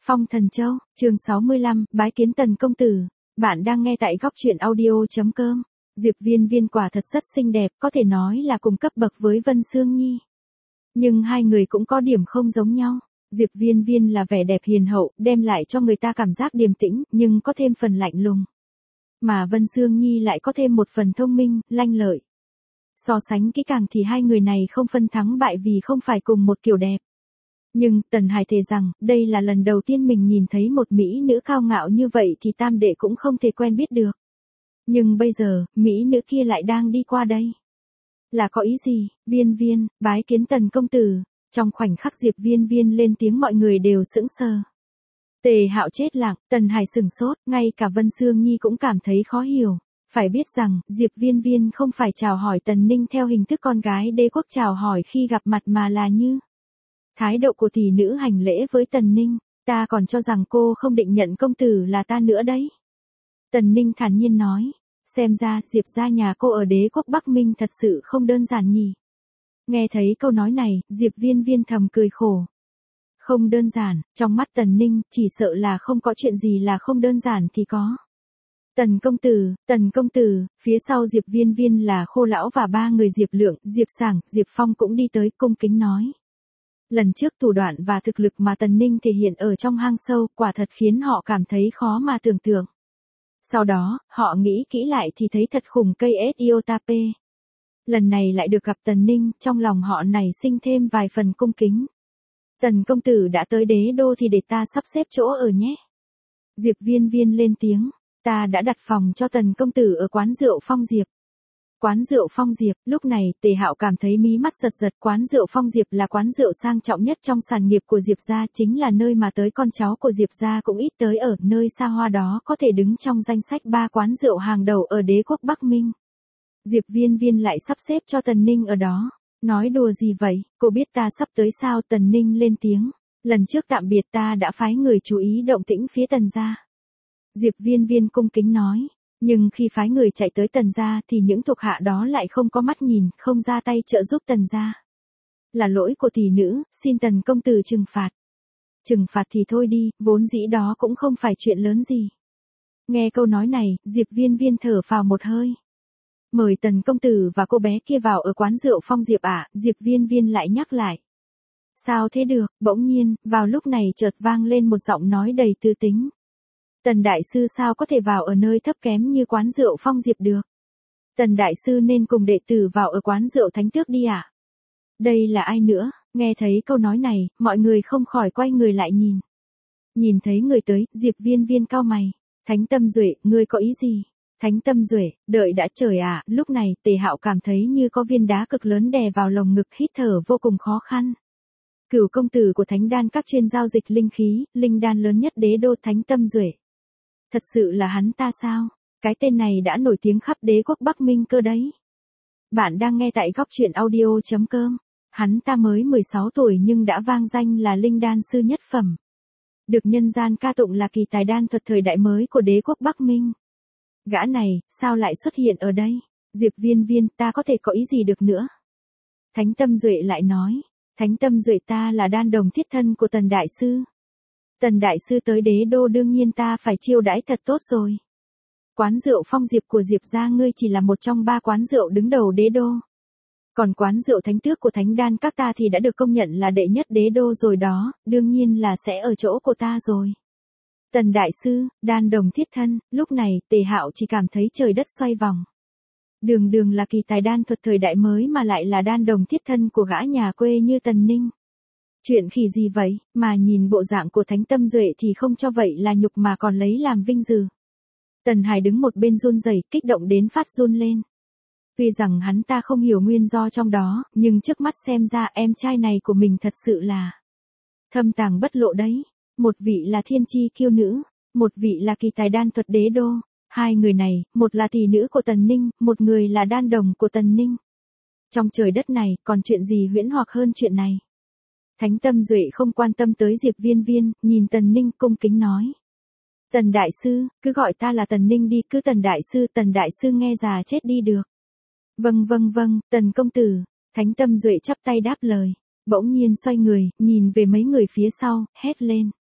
Phong Thần Châu, chương 65, bái kiến Tần công tử. Bạn đang nghe tại góc truyện audio.com. Diệp Viên Viên quả thật rất xinh đẹp, có thể nói là cùng cấp bậc với Vân Sương Nhi. Nhưng hai người cũng có điểm không giống nhau. Diệp Viên Viên là vẻ đẹp hiền hậu, đem lại cho người ta cảm giác điềm tĩnh, nhưng có thêm phần lạnh lùng. Mà Vân Sương Nhi lại có thêm một phần thông minh, lanh lợi. So sánh kỹ càng thì hai người này không phân thắng bại vì không phải cùng một kiểu đẹp. Nhưng, Tần Hải thề rằng, đây là lần đầu tiên mình nhìn thấy một mỹ nữ cao ngạo như vậy thì tam đệ cũng không thể quen biết được. Nhưng bây giờ, mỹ nữ kia lại đang đi qua đây. Là có ý gì? Viên Viên, bái kiến Tần công tử. Trong khoảnh khắc Diệp Viên Viên lên tiếng mọi người đều sững sờ. Tề Hạo chết lặng, Tần Hải sửng sốt, ngay cả Vân Sương Nhi cũng cảm thấy khó hiểu. Phải biết rằng, Diệp Viên Viên không phải chào hỏi Tần Ninh theo hình thức con gái đế quốc chào hỏi khi gặp mặt mà là như thái độ của tỷ nữ hành lễ với Tần Ninh, ta còn cho rằng cô không định nhận công tử là ta nữa đấy. Tần Ninh thản nhiên nói, xem ra Diệp gia nhà cô ở đế quốc Bắc Minh thật sự không đơn giản nhỉ. Nghe thấy câu nói này, Diệp Viên Viên thầm cười khổ. Không đơn giản, trong mắt Tần Ninh, chỉ sợ là không có chuyện gì là không đơn giản thì có. Tần công tử, phía sau Diệp Viên Viên là Khô Lão và ba người Diệp Lượng, Diệp Sảng, Diệp Phong cũng đi tới cung kính nói. Lần trước thủ đoạn và thực lực mà Tần Ninh thể hiện ở trong hang sâu quả thật khiến họ cảm thấy khó mà tưởng tượng. Sau đó, họ nghĩ kỹ lại thì thấy thật khủng cây Etiotape. Lần này lại được gặp Tần Ninh, trong lòng họ nảy sinh thêm vài phần cung kính. Tần công tử đã tới đế đô thì để ta sắp xếp chỗ ở nhé. Diệp Viên Viên lên tiếng, ta đã đặt phòng cho Tần công tử ở quán rượu Phong Diệp. Quán rượu Phong Diệp, lúc này Tề Hạo cảm thấy mí mắt giật giật. Quán rượu Phong Diệp là quán rượu sang trọng nhất trong sản nghiệp của Diệp gia, chính là nơi mà tới con cháu của Diệp gia cũng ít tới ở. Nơi xa hoa đó có thể đứng trong danh sách 3 quán rượu hàng đầu ở đế quốc Bắc Minh. Diệp Viên Viên lại sắp xếp cho Tần Ninh ở đó. Nói đùa gì vậy, cô biết ta sắp tới sao? Tần Ninh lên tiếng, lần trước tạm biệt ta đã phái người chú ý động tĩnh phía Tần gia. Diệp Viên Viên cung kính nói. Nhưng khi phái người chạy tới Tần gia thì những thuộc hạ đó lại không có mắt nhìn, không ra tay trợ giúp Tần gia. Là lỗi của tỷ nữ, xin Tần công tử trừng phạt. Trừng phạt thì thôi đi, vốn dĩ đó cũng không phải chuyện lớn gì. Nghe câu nói này, Diệp Viên Viên thở phào một hơi. Mời Tần công tử và cô bé kia vào ở quán rượu Phong Diệp ạ, Diệp Viên Viên lại nhắc lại. Sao thế được, bỗng nhiên, vào lúc này chợt vang lên một giọng nói đầy tư tính. Tần đại sư sao có thể vào ở nơi thấp kém như quán rượu Phong Diệp được? Tần đại sư nên cùng đệ tử vào ở quán rượu Thánh Tước đi ạ. Đây là ai nữa? Nghe thấy câu nói này, mọi người không khỏi quay người lại nhìn. Nhìn thấy người tới, Diệp Viên Viên cau mày. Thánh Tâm Duệ, ngươi có ý gì? Thánh Tâm Duệ, đợi đã trời ạ. Lúc này Tề Hạo cảm thấy như có viên đá cực lớn đè vào lồng ngực, hít thở vô cùng khó khăn. Cửu công tử của Thánh Đan các chuyên giao dịch linh khí, linh đan lớn nhất đế đô, Thánh Tâm Duệ. Thật sự là hắn ta sao? Cái tên này đã nổi tiếng khắp đế quốc Bắc Minh cơ đấy. Bạn đang nghe tại góc truyện audio.com. Hắn ta mới 16 tuổi nhưng đã vang danh là linh đan sư nhất phẩm. Được nhân gian ca tụng là kỳ tài đan thuật thời đại mới của đế quốc Bắc Minh. Gã này, sao lại xuất hiện ở đây? Diệp Viên Viên, ta có thể có ý gì được nữa? Thánh Tâm Duệ lại nói. Thánh Tâm Duệ, ta là đan đồng thiết thân của Tần đại sư. Tần đại sư tới đế đô đương nhiên ta phải chiêu đãi thật tốt rồi. Quán rượu Phong Diệp của Diệp gia ngươi chỉ là một trong 3 quán rượu đứng đầu đế đô. Còn quán rượu Thánh Tước của Thánh Đan các ta thì đã được công nhận là đệ nhất đế đô rồi đó, đương nhiên là sẽ ở chỗ của ta rồi. Tần đại sư, đan đồng thiết thân, lúc này Tề Hạo chỉ cảm thấy trời đất xoay vòng. Đường là kỳ tài đan thuật thời đại mới mà lại là đan đồng thiết thân của gã nhà quê như Tần Ninh. Chuyện khỉ gì vậy, mà nhìn bộ dạng của Thánh Tâm Duệ thì không cho vậy là nhục mà còn lấy làm vinh dự. Tần Hải đứng một bên run rẩy, kích động đến phát run lên. Tuy rằng hắn ta không hiểu nguyên do trong đó, nhưng trước mắt xem ra em trai này của mình thật sự là thâm tàng bất lộ đấy. Một vị là thiên chi kiêu nữ, một vị là kỳ tài đan thuật đế đô. Hai người này, một là tỷ nữ của Tần Ninh, một người là đan đồng của Tần Ninh. Trong trời đất này, còn chuyện gì huyễn hoặc hơn chuyện này? Thánh Tâm Duệ không quan tâm tới Diệp Viên Viên, nhìn Tần Ninh cung kính nói. Tần đại sư, cứ gọi ta là Tần Ninh đi, cứ Tần đại sư nghe già chết đi được. Vâng, Tần công tử. Thánh Tâm Duệ chắp tay đáp lời. Bỗng nhiên xoay người, nhìn về mấy người phía sau, hét lên.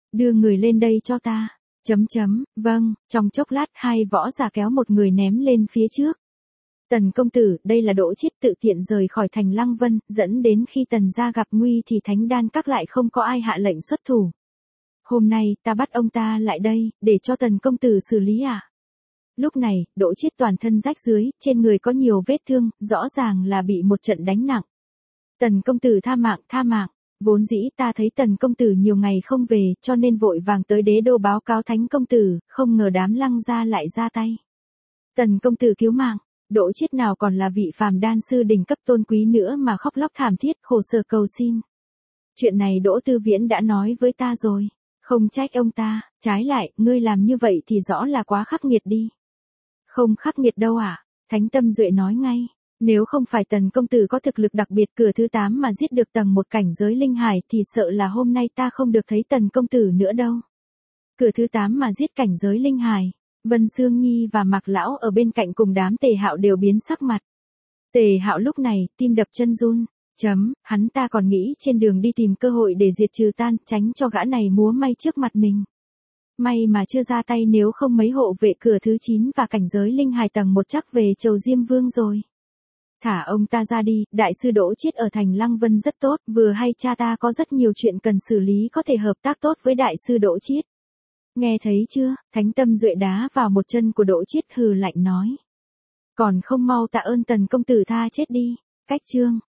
Đưa người lên đây cho ta. Vâng, trong chốc lát hai võ giả kéo một người ném lên phía trước. Tần công tử, đây là Đỗ Chiết tự tiện rời khỏi thành Lăng Vân, dẫn đến khi Tần gia gặp nguy thì Thánh Đan các lại không có ai hạ lệnh xuất thủ. Hôm nay, ta bắt ông ta lại đây, để cho Tần công tử xử lý à? Lúc này, Đỗ Chiết toàn thân rách rưới, trên người có nhiều vết thương, rõ ràng là bị một trận đánh nặng. Tần công tử tha mạng, vốn dĩ ta thấy Tần công tử nhiều ngày không về, cho nên vội vàng tới đế đô báo cáo Thánh công tử, không ngờ đám Lăng gia lại ra tay. Tần công tử cứu mạng. Đỗ Chiết nào còn là vị phàm đan sư đỉnh cấp tôn quý nữa mà khóc lóc thảm thiết khổ sở cầu xin. Chuyện này Đỗ Tư Viễn đã nói với ta rồi, không trách ông ta, trái lại, ngươi làm như vậy thì rõ là quá khắc nghiệt đi. Không khắc nghiệt đâu à, Thánh Tâm Duệ nói ngay, nếu không phải Tần công tử có thực lực đặc biệt cửa thứ 8 mà giết được tầng 1 cảnh giới linh hải thì sợ là hôm nay ta không được thấy Tần công tử nữa đâu. Cửa thứ 8 mà giết cảnh giới linh hải. Vân Sương Nhi và Mạc Lão ở bên cạnh cùng đám Tề Hạo đều biến sắc mặt. Tề Hạo lúc này, tim đập chân run. Hắn ta còn nghĩ trên đường đi tìm cơ hội để diệt trừ tan, tránh cho gã này múa may trước mặt mình. May mà chưa ra tay, nếu không mấy hộ vệ cửa thứ 9 và cảnh giới linh hài tầng 1 chắc về chầu Diêm Vương rồi. Thả ông ta ra đi, đại sư Đỗ Chiết ở thành Lăng Vân rất tốt, vừa hay cha ta có rất nhiều chuyện cần xử lý, có thể hợp tác tốt với đại sư Đỗ Chiết. Nghe thấy chưa, Thánh Tâm Duệ đá vào một chân của Đỗ Chiết hừ lạnh nói. Còn không mau tạ ơn Tần công tử tha chết đi. Cách chương